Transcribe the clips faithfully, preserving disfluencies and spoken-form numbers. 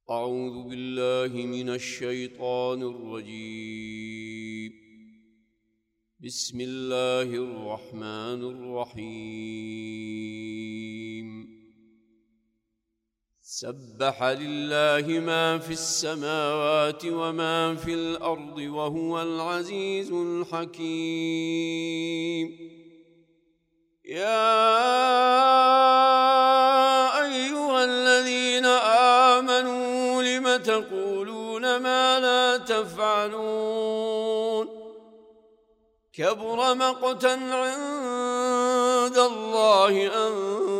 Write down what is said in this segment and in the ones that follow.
أعوذ بالله من الشيطان الرجيم. بسم الله الرحمن الرحيم. سبح لله ما في السماوات وما في الأرض وهو العزيز الحكيم. يا أيها الذين آمنوا لم تقولون ما لا تفعلون؟ كبر مقتا عند الله أن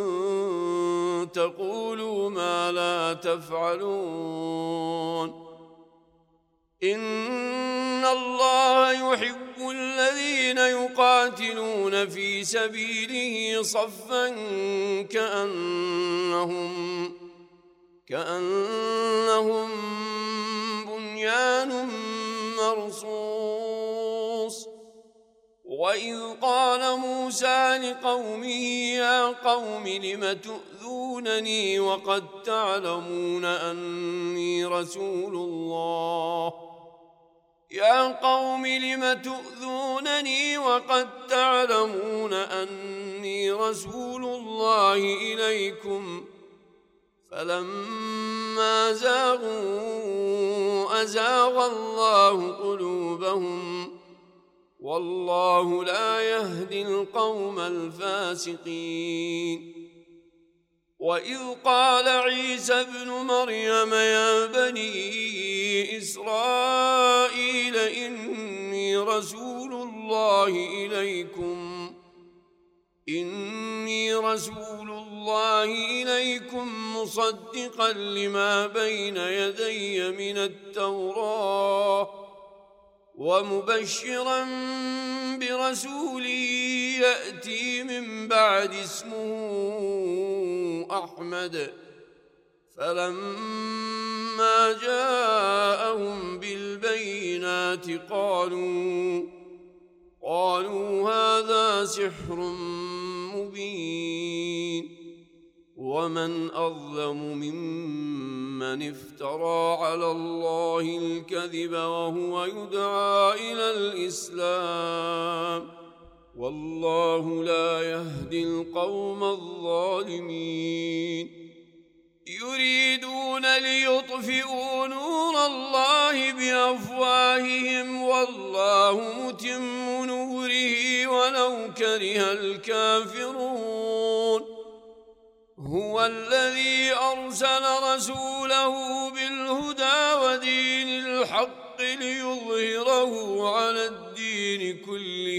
تقولوا ما لا تفعلون. إن الله يحب الذين يقاتلون في سبيله صفا كأنهم كأنهم بنيان مرصوص. وإذ قال موسى لقومه يا قوم لم تؤذونني وقد تعلمون أني رسول الله يا قوم لم تؤذونني وقد تعلمون أني رسول الله إليكم فلما زاغوا أزاغ الله قلوبهم والله لا يهدي القوم الفاسقين. وإذ قال عيسى ابن مريم يا بني إسرائيل إني رسول الله إليكم إني رسول الله إليكم مصدقا لما بين يدي من التوراة ومبشرا برسول يأتي من بعد اسمه أحمد. فلما جاءهم بالبينات قالوا قالوا هذا سحر مبين. ومن أظلم ممن افترى على الله الكذب وهو يدعى إلى الإسلام والله لا يهدي القوم الظالمين. يريدون ليطفئوا نور الله بأفواههم والله متم نوره ولو كره الكافرون. هو الذي أرسل رسوله بالهدى ودين الحق ليظهره على الدين كله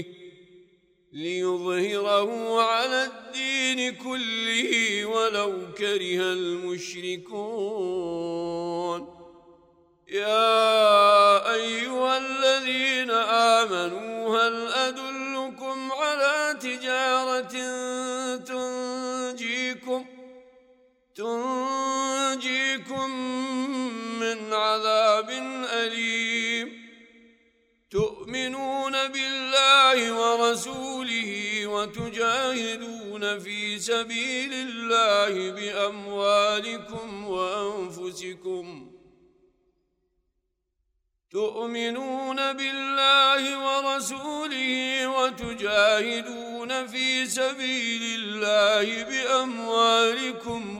ليظهره على الدين كله ولو كره المشركون. يا أيها الذين آمنوا هل أدلكم على تجارة تنجيكم تنجيكم من عذاب أليم؟ تؤمنون بالله ورسوله وتجاهدون في سبيل الله بأموالكم وأنفسكم تؤمنون بالله ورسوله وتجاهدون في سبيل الله بأموالكم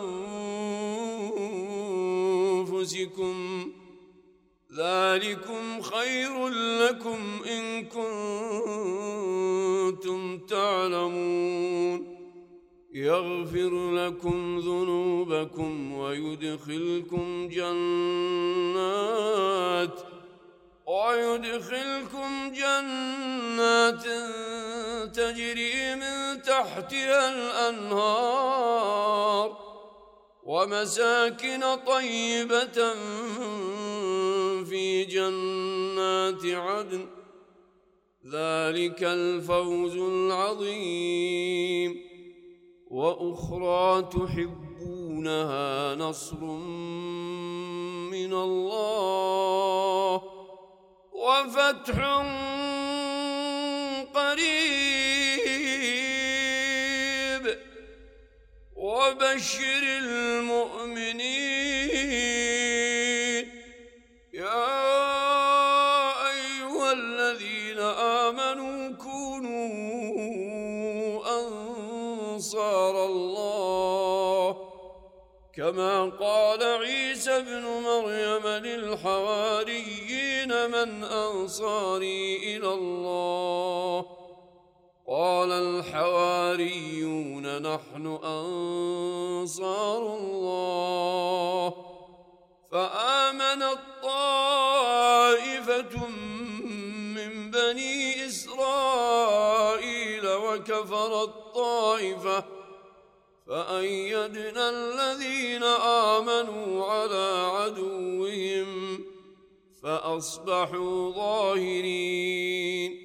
وأنفسكم ذلكم خير لكم إن كنتم تعلمون. يغفر لكم ذنوبكم ويدخلكم جنات ويدخلكم جنات تجري من تحتها الأنهار ومساكن طيبة في جنات عدن ذلك الفوز العظيم. وأخرى تحبونها نصر من الله وفتح قريب وبشر المؤمنين. الله، كما قال عيسى ابن مريم للحواريين من أنصاري إلى الله؟ قال الحواريون نحن أنصار الله. فآمنت طائفة من بني إسرائيل وكفرت طائفة فأيدنا الذين آمنوا على عدوهم فأصبحوا ظاهرين.